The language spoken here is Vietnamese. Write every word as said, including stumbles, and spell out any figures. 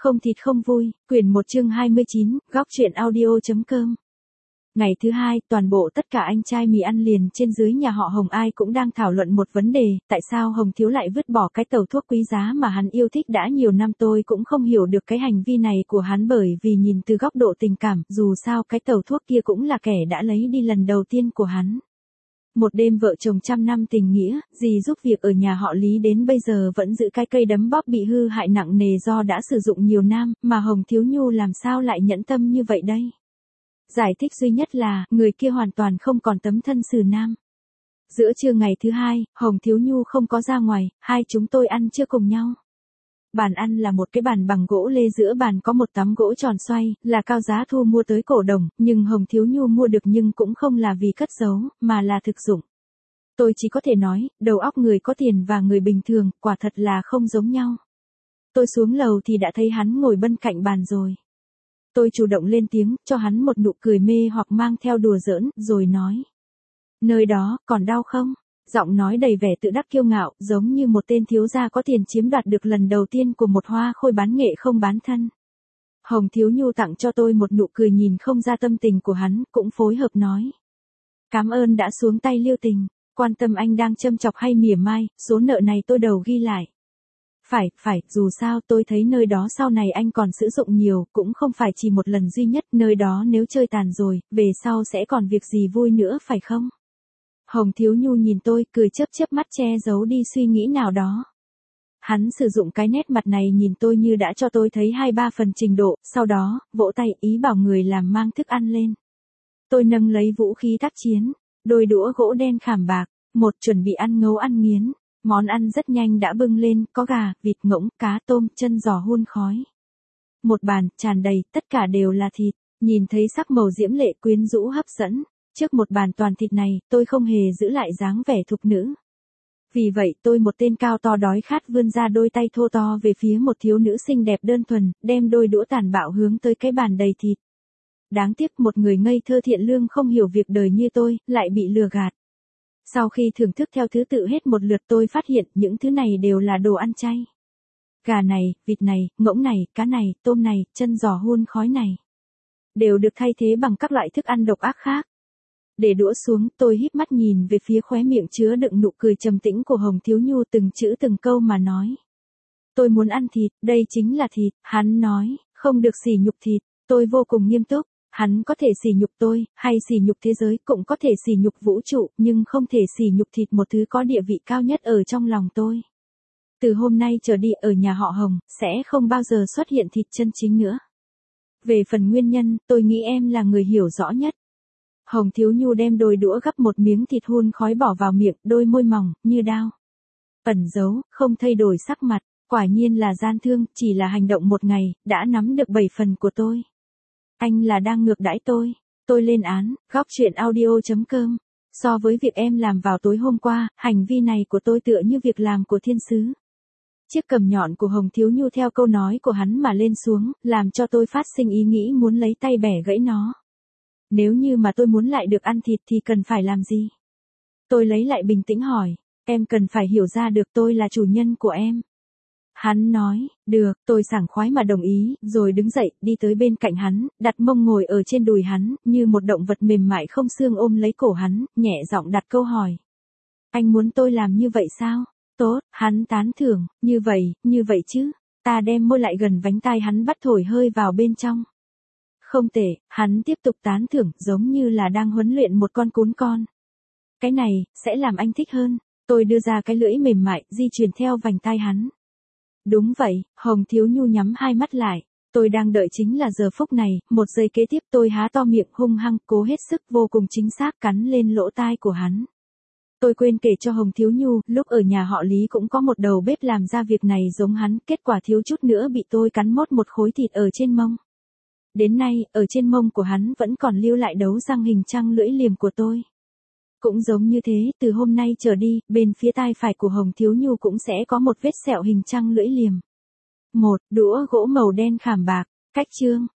Không thịt không vui, quyển một chương hai mươi chín, góc truyện audio.com. Ngày thứ hai, toàn bộ tất cả anh trai mì ăn liền trên dưới nhà họ Hồng ai cũng đang thảo luận một vấn đề, tại sao Hồng Thiếu lại vứt bỏ cái tàu thuốc quý giá mà hắn yêu thích đã nhiều năm. Tôi cũng không hiểu được cái hành vi này của hắn, bởi vì nhìn từ góc độ tình cảm, dù sao cái tàu thuốc kia cũng là kẻ đã lấy đi lần đầu tiên của hắn. Một đêm vợ chồng trăm năm tình nghĩa, dì giúp việc ở nhà họ Lý đến bây giờ vẫn giữ cái cây đấm bóp bị hư hại nặng nề do đã sử dụng nhiều năm, mà Hồng Thiếu Nhu làm sao lại nhẫn tâm như vậy đây? Giải thích duy nhất là, người kia hoàn toàn không còn tấm thân xử nam. Giữa trưa ngày thứ hai, Hồng Thiếu Nhu không có ra ngoài, hai chúng tôi ăn trưa cùng nhau. Bàn ăn là một cái bàn bằng gỗ lê, giữa bàn có một tấm gỗ tròn xoay, là Cao Giá Thu mua tới cổ đồng, nhưng Hồng Thiếu Nhu mua được nhưng cũng không là vì cất giấu, mà là thực dụng. Tôi chỉ có thể nói, đầu óc người có tiền và người bình thường, quả thật là không giống nhau. Tôi xuống lầu thì đã thấy hắn ngồi bên cạnh bàn rồi. Tôi chủ động lên tiếng, cho hắn một nụ cười mê hoặc mang theo đùa giỡn, rồi nói. Nơi đó, còn đau không? Giọng nói đầy vẻ tự đắc kiêu ngạo, giống như một tên thiếu gia có tiền chiếm đoạt được lần đầu tiên của một hoa khôi bán nghệ không bán thân. Hồng Thiếu Nhu tặng cho tôi một nụ cười nhìn không ra tâm tình của hắn, cũng phối hợp nói. Cảm ơn đã xuống tay lưu tình, quan tâm anh đang châm chọc hay mỉa mai, số nợ này tôi đầu ghi lại. Phải, phải, dù sao tôi thấy nơi đó sau này anh còn sử dụng nhiều, cũng không phải chỉ một lần duy nhất, nơi đó nếu chơi tàn rồi, về sau sẽ còn việc gì vui nữa phải không? Hồng Thiếu Nhu nhìn tôi, cười chớp chớp mắt che giấu đi suy nghĩ nào đó. Hắn sử dụng cái nét mặt này nhìn tôi như đã cho tôi thấy hai ba phần trình độ, sau đó, vỗ tay ý bảo người làm mang thức ăn lên. Tôi nâng lấy vũ khí tác chiến, đôi đũa gỗ đen khảm bạc, một chuẩn bị ăn ngấu ăn nghiến. Món ăn rất nhanh đã bưng lên, có gà, vịt, ngỗng, cá, tôm, chân giò hun khói. Một bàn, tràn đầy, tất cả đều là thịt, nhìn thấy sắc màu diễm lệ quyến rũ hấp dẫn. Trước một bàn toàn thịt này, tôi không hề giữ lại dáng vẻ thục nữ. Vì vậy tôi một tên cao to đói khát vươn ra đôi tay thô to về phía một thiếu nữ xinh đẹp đơn thuần, đem đôi đũa tàn bạo hướng tới cái bàn đầy thịt. Đáng tiếc một người ngây thơ thiện lương không hiểu việc đời như tôi, lại bị lừa gạt. Sau khi thưởng thức theo thứ tự hết một lượt tôi phát hiện những thứ này đều là đồ ăn chay. Gà này, vịt này, ngỗng này, cá này, tôm này, chân giò hun khói này. Đều được thay thế bằng các loại thức ăn độc ác khác. Để đũa xuống, tôi híp mắt nhìn về phía khóe miệng chứa đựng nụ cười trầm tĩnh của Hồng Thiếu Nhu, từng chữ từng câu mà nói. Tôi muốn ăn thịt, đây chính là thịt, hắn nói, không được sỉ nhục thịt, tôi vô cùng nghiêm túc. Hắn có thể sỉ nhục tôi, hay sỉ nhục thế giới, cũng có thể sỉ nhục vũ trụ, nhưng không thể sỉ nhục thịt, một thứ có địa vị cao nhất ở trong lòng tôi. Từ hôm nay trở đi ở nhà họ Hồng, sẽ không bao giờ xuất hiện thịt chân chính nữa. Về phần nguyên nhân, tôi nghĩ em là người hiểu rõ nhất. Hồng Thiếu Nhu đem đôi đũa gắp một miếng thịt hun khói bỏ vào miệng, đôi môi mỏng, như đao. Ẩn giấu, không thay đổi sắc mặt, quả nhiên là gian thương, chỉ là hành động một ngày, đã nắm được bảy phần của tôi. Anh là đang ngược đãi tôi. Tôi lên án, góc truyện audio.com. So với việc em làm vào tối hôm qua, hành vi này của tôi tựa như việc làm của thiên sứ. Chiếc cầm nhọn của Hồng Thiếu Nhu theo câu nói của hắn mà lên xuống, làm cho tôi phát sinh ý nghĩ muốn lấy tay bẻ gãy nó. Nếu như mà tôi muốn lại được ăn thịt thì cần phải làm gì? Tôi lấy lại bình tĩnh hỏi, em cần phải hiểu ra được tôi là chủ nhân của em. Hắn nói, được, tôi sảng khoái mà đồng ý, rồi đứng dậy, đi tới bên cạnh hắn, đặt mông ngồi ở trên đùi hắn, như một động vật mềm mại không xương ôm lấy cổ hắn, nhẹ giọng đặt câu hỏi. Anh muốn tôi làm như vậy sao? Tốt, hắn tán thưởng, như vậy, như vậy chứ. Ta đem môi lại gần vánh tai hắn bắt thổi hơi vào bên trong. Không tệ, hắn tiếp tục tán thưởng, giống như là đang huấn luyện một con cún con. Cái này, sẽ làm anh thích hơn. Tôi đưa ra cái lưỡi mềm mại, di chuyển theo vành tai hắn. Đúng vậy, Hồng Thiếu Nhu nhắm hai mắt lại. Tôi đang đợi chính là giờ phút này, một giây kế tiếp tôi há to miệng hung hăng, cố hết sức vô cùng chính xác cắn lên lỗ tai của hắn. Tôi quên kể cho Hồng Thiếu Nhu, lúc ở nhà họ Lý cũng có một đầu bếp làm ra việc này giống hắn, kết quả thiếu chút nữa bị tôi cắn mốt một khối thịt ở trên mông. Đến nay, ở trên mông của hắn vẫn còn lưu lại dấu răng hình trăng lưỡi liềm của tôi. Cũng giống như thế, từ hôm nay trở đi, bên phía tai phải của Hồng Thiếu Nhu cũng sẽ có một vết sẹo hình trăng lưỡi liềm. Một, đũa gỗ màu đen khảm bạc, cách chương.